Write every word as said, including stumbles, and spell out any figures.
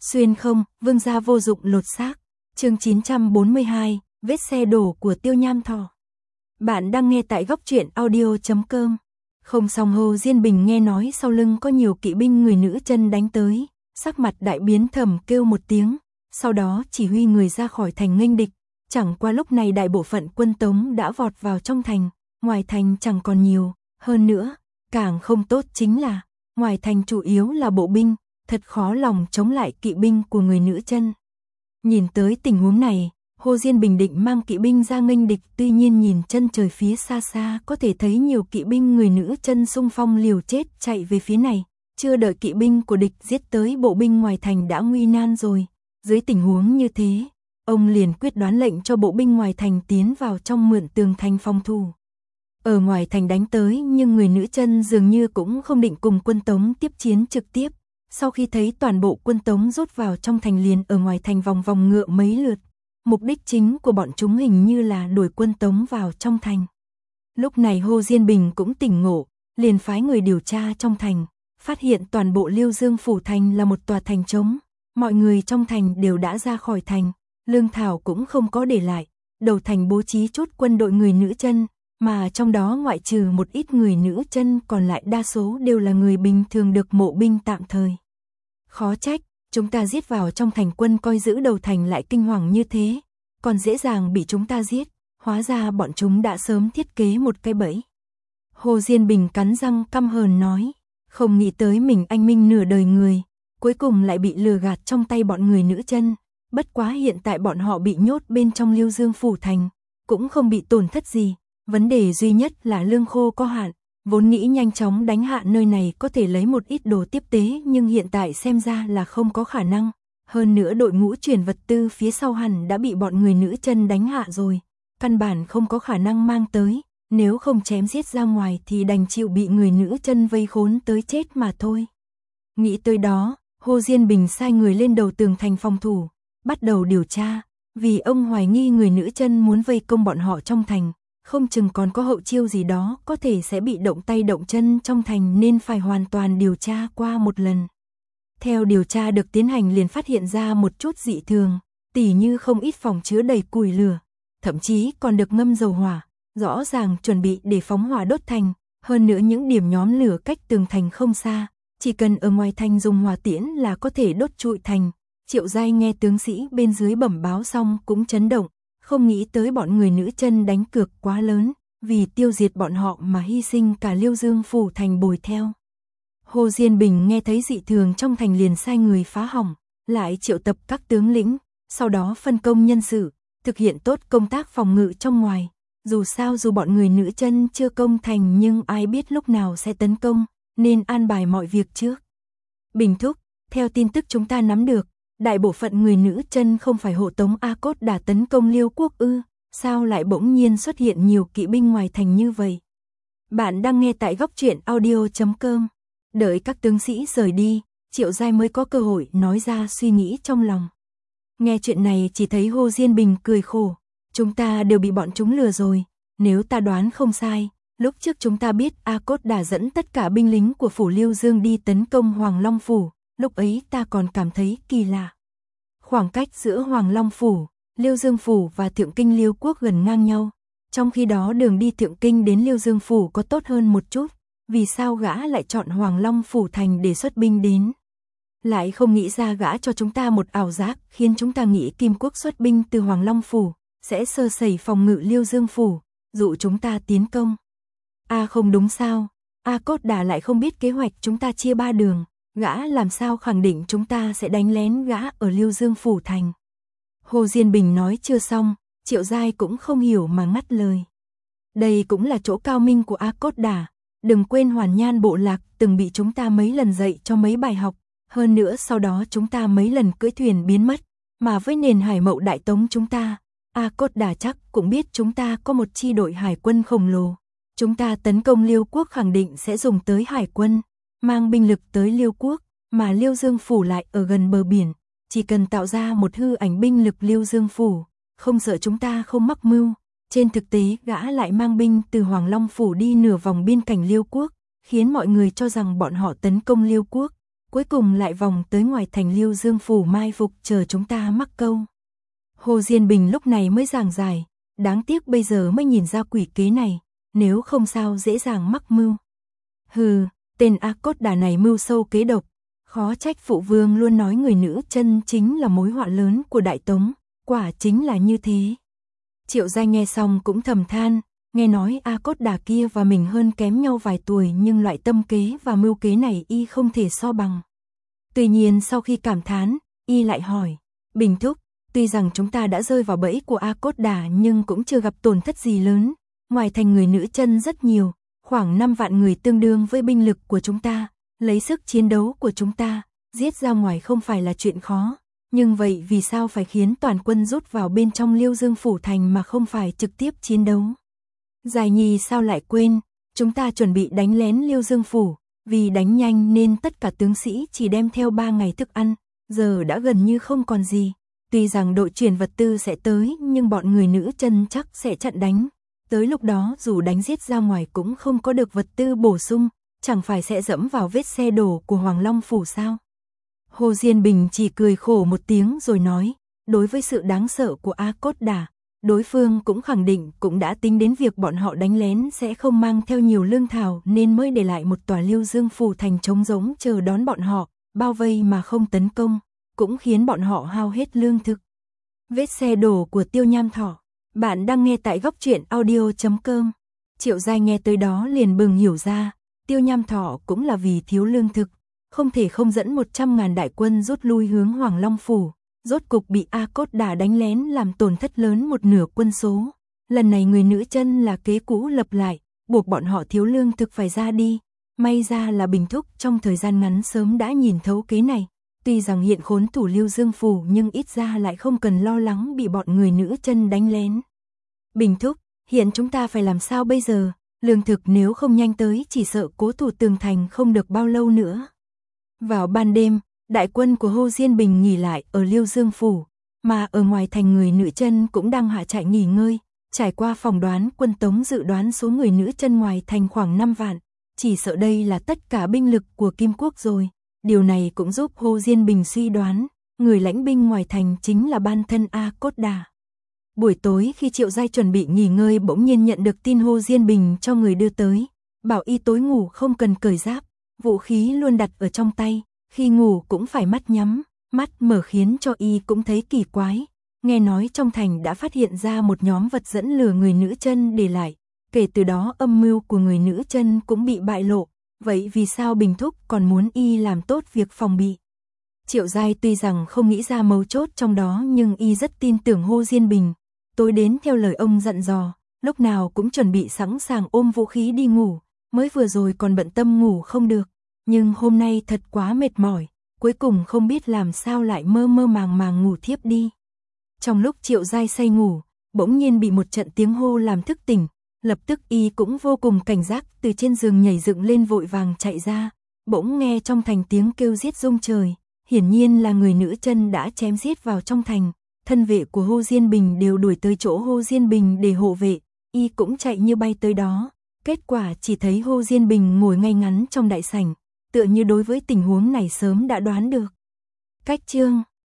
Xuyên không, vương gia vô dụng lột xác. Chương chín trăm bốn mươi hai, vết xe đổ của Tiêu Nham Thỏ. Bạn đang nghe tại góc truyện audio chấm com. Không xong, Hồ Diên Bình nghe nói sau lưng có nhiều kỵ binh người nữ chân đánh tới, sắc mặt đại biến, thầm kêu một tiếng, sau đó chỉ huy người ra khỏi thành nghênh địch. Chẳng qua lúc này đại bộ phận quân Tống đã vọt vào trong thành, ngoài thành chẳng còn nhiều, hơn nữa, càng không tốt chính là, ngoài thành chủ yếu là bộ binh, thật khó lòng chống lại kỵ binh của người nữ chân. Nhìn tới tình huống này, Hồ Diên Bình định mang kỵ binh ra nghênh địch, tuy nhiên nhìn chân trời phía xa xa có thể thấy nhiều kỵ binh người nữ chân xung phong liều chết chạy về phía này, chưa đợi kỵ binh của địch giết tới bộ binh ngoài thành đã nguy nan rồi. Dưới tình huống như thế, ông liền quyết đoán lệnh cho bộ binh ngoài thành tiến vào trong mượn tường thành phòng thủ. Ở ngoài thành đánh tới nhưng người nữ chân dường như cũng không định cùng quân Tống tiếp chiến trực tiếp. Sau khi thấy toàn bộ quân Tống rút vào trong thành liền ở ngoài thành vòng vòng ngựa mấy lượt, mục đích chính của bọn chúng hình như là đuổi quân Tống vào trong thành. Lúc này Hồ Diên Bình cũng tỉnh ngộ, liền phái người điều tra trong thành, phát hiện toàn bộ Liêu Dương phủ thành là một tòa thành trống, mọi người trong thành đều đã ra khỏi thành, lương thảo cũng không có để lại, đầu thành bố trí chút quân đội người nữ chân, mà trong đó ngoại trừ một ít người nữ chân còn lại đa số đều là người bình thường được mộ binh tạm thời. Khó trách, chúng ta giết vào trong thành quân coi giữ đầu thành lại kinh hoàng như thế, còn dễ dàng bị chúng ta giết, hóa ra bọn chúng đã sớm thiết kế một cái bẫy. Hồ Diên Bình cắn răng căm hờn nói, không nghĩ tới mình anh minh nửa đời người, cuối cùng lại bị lừa gạt trong tay bọn người nữ chân, bất quá hiện tại bọn họ bị nhốt bên trong Liêu Dương phủ thành, cũng không bị tổn thất gì, vấn đề duy nhất là lương khô có hạn. Vốn nghĩ nhanh chóng đánh hạ nơi này có thể lấy một ít đồ tiếp tế nhưng hiện tại xem ra là không có khả năng. Hơn nữa đội ngũ chuyển vật tư phía sau hẳn đã bị bọn người nữ chân đánh hạ rồi. Căn bản không có khả năng mang tới, nếu không chém giết ra ngoài thì đành chịu bị người nữ chân vây khốn tới chết mà thôi. Nghĩ tới đó, Hồ Diên Bình sai người lên đầu tường thành phòng thủ, bắt đầu điều tra, vì ông hoài nghi người nữ chân muốn vây công bọn họ trong thành. Không chừng còn có hậu chiêu gì đó có thể sẽ bị động tay động chân trong thành nên phải hoàn toàn điều tra qua một lần. Theo điều tra được tiến hành liền phát hiện ra một chút dị thường, tỉ như không ít phòng chứa đầy củi lửa, thậm chí còn được ngâm dầu hỏa, rõ ràng chuẩn bị để phóng hỏa đốt thành, hơn nữa những điểm nhóm lửa cách tường thành không xa, chỉ cần ở ngoài thành dùng hỏa tiễn là có thể đốt trụi thành. Triệu Giai nghe tướng sĩ bên dưới bẩm báo xong cũng chấn động. Không nghĩ tới bọn người nữ chân đánh cược quá lớn, vì tiêu diệt bọn họ mà hy sinh cả Liêu Dương phủ thành bồi theo. Hồ Diên Bình nghe thấy dị thường trong thành liền sai người phá hỏng, lại triệu tập các tướng lĩnh, sau đó phân công nhân sự, thực hiện tốt công tác phòng ngự trong ngoài. Dù sao dù bọn người nữ chân chưa công thành nhưng ai biết lúc nào sẽ tấn công, nên an bài mọi việc trước. Bình thúc, theo tin tức chúng ta nắm được, đại bộ phận người nữ chân không phải hộ tống A Cốt Đả tấn công Liêu quốc ư, sao lại bỗng nhiên xuất hiện nhiều kỵ binh ngoài thành như vậy? Bạn đang nghe tại góc truyện audio chấm com. Đợi các tướng sĩ rời đi, Triệu Giai mới có cơ hội nói ra suy nghĩ trong lòng. Nghe chuyện này chỉ thấy Hồ Diên Bình cười khổ, chúng ta đều bị bọn chúng lừa rồi, nếu ta đoán không sai, lúc trước chúng ta biết A Cốt Đả dẫn tất cả binh lính của phủ Liêu Dương đi tấn công Hoàng Long phủ. Lúc ấy ta còn cảm thấy kỳ lạ. Khoảng cách giữa Hoàng Long phủ, Liêu Dương phủ và Thượng Kinh Liêu quốc gần ngang nhau. Trong khi đó đường đi Thượng Kinh đến Liêu Dương phủ có tốt hơn một chút. Vì sao gã lại chọn Hoàng Long phủ thành để xuất binh đến? Lại không nghĩ ra gã cho chúng ta một ảo giác khiến chúng ta nghĩ Kim quốc xuất binh từ Hoàng Long phủ sẽ sơ sẩy phòng ngự Liêu Dương phủ, dụ chúng ta tiến công. À không đúng sao? A Cốt Đả lại không biết kế hoạch chúng ta chia ba đường. Gã làm sao khẳng định chúng ta sẽ đánh lén gã ở Liêu Dương phủ thành. Hồ Diên Bình nói chưa xong, Triệu Giai cũng không hiểu mà ngắt lời. Đây cũng là chỗ cao minh của A Cốt Đả, đừng quên Hoàn Nhan bộ lạc từng bị chúng ta mấy lần dạy cho mấy bài học, hơn nữa sau đó chúng ta mấy lần cưỡi thuyền biến mất, mà với nền hải mậu đại tống chúng ta, A Cốt Đả chắc cũng biết chúng ta có một chi đội hải quân khổng lồ. Chúng ta tấn công Liêu quốc khẳng định sẽ dùng tới hải quân, mang binh lực tới Liêu quốc, mà Liêu Dương phủ lại ở gần bờ biển, chỉ cần tạo ra một hư ảnh binh lực Liêu Dương phủ, không sợ chúng ta không mắc mưu. Trên thực tế gã lại mang binh từ Hoàng Long phủ đi nửa vòng biên cảnh Liêu quốc, khiến mọi người cho rằng bọn họ tấn công Liêu quốc, cuối cùng lại vòng tới ngoài thành Liêu Dương phủ mai phục chờ chúng ta mắc câu. Hồ Diên Bình lúc này mới giảng giải, đáng tiếc bây giờ mới nhìn ra quỷ kế này, nếu không sao dễ dàng mắc mưu. Hừ, tên A Cốt Đà này mưu sâu kế độc, khó trách phụ vương luôn nói người nữ chân chính là mối họa lớn của Đại Tống, quả chính là như thế. Triệu Giai nghe xong cũng thầm than, nghe nói A Cốt Đà kia và mình hơn kém nhau vài tuổi nhưng loại tâm kế và mưu kế này y không thể so bằng. Tuy nhiên sau khi cảm thán, y lại hỏi, Bình Thúc, tuy rằng chúng ta đã rơi vào bẫy của A Cốt Đà nhưng cũng chưa gặp tổn thất gì lớn, ngoài thành người nữ chân rất nhiều, khoảng năm vạn người tương đương với binh lực của chúng ta, lấy sức chiến đấu của chúng ta, giết ra ngoài không phải là chuyện khó, nhưng vậy vì sao phải khiến toàn quân rút vào bên trong Liêu Dương phủ thành mà không phải trực tiếp chiến đấu? Giải Nhi sao lại quên, chúng ta chuẩn bị đánh lén Liêu Dương phủ, vì đánh nhanh nên tất cả tướng sĩ chỉ đem theo ba ngày thức ăn, giờ đã gần như không còn gì. Tuy rằng đội chuyển vật tư sẽ tới nhưng bọn người nữ chân chắc sẽ chặn đánh. Tới lúc đó dù đánh giết ra ngoài cũng không có được vật tư bổ sung, chẳng phải sẽ dẫm vào vết xe đổ của Hoàng Long phủ sao? Hồ Diên Bình chỉ cười khổ một tiếng rồi nói, đối với sự đáng sợ của A Cốt Đà, đối phương cũng khẳng định cũng đã tính đến việc bọn họ đánh lén sẽ không mang theo nhiều lương thảo nên mới để lại một tòa Liêu Dương phủ thành trống rỗng chờ đón bọn họ, bao vây mà không tấn công, cũng khiến bọn họ hao hết lương thực. Vết xe đổ của Tiêu Nham Thọ. Bạn đang nghe tại góc truyện audio chấm com. Triệu Giai nghe tới đó liền bừng hiểu ra, Tiêu Nham Thọ cũng là vì thiếu lương thực, không thể không dẫn một trăm ngàn đại quân rút lui hướng Hoàng Long phủ, rốt cục bị A Cốt Đà đánh lén làm tổn thất lớn một nửa quân số. Lần này người nữ chân là kế cũ lập lại, buộc bọn họ thiếu lương thực phải ra đi. May ra là Bình Thúc trong thời gian ngắn sớm đã nhìn thấu kế này. Tuy rằng hiện khốn thủ Liêu Dương phủ nhưng ít ra lại không cần lo lắng bị bọn người nữ chân đánh lén. Bình Thúc, hiện chúng ta phải làm sao bây giờ? Lương thực nếu không nhanh tới chỉ sợ cố thủ tường thành không được bao lâu nữa. Vào ban đêm, đại quân của Hồ Diên Bình nghỉ lại ở Liêu Dương phủ, mà ở ngoài thành người nữ chân cũng đang hạ trại nghỉ ngơi. Trải qua phỏng đoán, quân Tống dự đoán số người nữ chân ngoài thành khoảng năm vạn, chỉ sợ đây là tất cả binh lực của Kim Quốc rồi. Điều này cũng giúp Hồ Diên Bình suy đoán, người lãnh binh ngoài thành chính là ban thân A Cốt Đà. Buổi tối khi Triệu Giai chuẩn bị nghỉ ngơi bỗng nhiên nhận được tin Hồ Diên Bình cho người đưa tới, bảo y tối ngủ không cần cởi giáp, vũ khí luôn đặt ở trong tay, khi ngủ cũng phải mắt nhắm, mắt mở khiến cho y cũng thấy kỳ quái. Nghe nói trong thành đã phát hiện ra một nhóm vật dẫn lừa người nữ chân để lại, kể từ đó âm mưu của người nữ chân cũng bị bại lộ. Vậy vì sao Bình Thúc còn muốn y làm tốt việc phòng bị? Triệu Giai tuy rằng không nghĩ ra mấu chốt trong đó nhưng y rất tin tưởng Hồ Diên Bình. Tối đến theo lời ông dặn dò, lúc nào cũng chuẩn bị sẵn sàng ôm vũ khí đi ngủ, mới vừa rồi còn bận tâm ngủ không được. Nhưng hôm nay thật quá mệt mỏi, cuối cùng không biết làm sao lại mơ mơ màng màng ngủ thiếp đi. Trong lúc Triệu Giai say ngủ, bỗng nhiên bị một trận tiếng hô làm thức tỉnh. Lập tức y cũng vô cùng cảnh giác từ trên giường nhảy dựng lên vội vàng chạy ra, bỗng nghe trong thành tiếng kêu giết rung trời, hiển nhiên là người nữ chân đã chém giết vào trong thành, thân vệ của Hồ Diên Bình đều đuổi tới chỗ Hồ Diên Bình để hộ vệ, y cũng chạy như bay tới đó, kết quả chỉ thấy Hồ Diên Bình ngồi ngay ngắn trong đại sảnh, tựa như đối với tình huống này sớm đã đoán được. Cách chương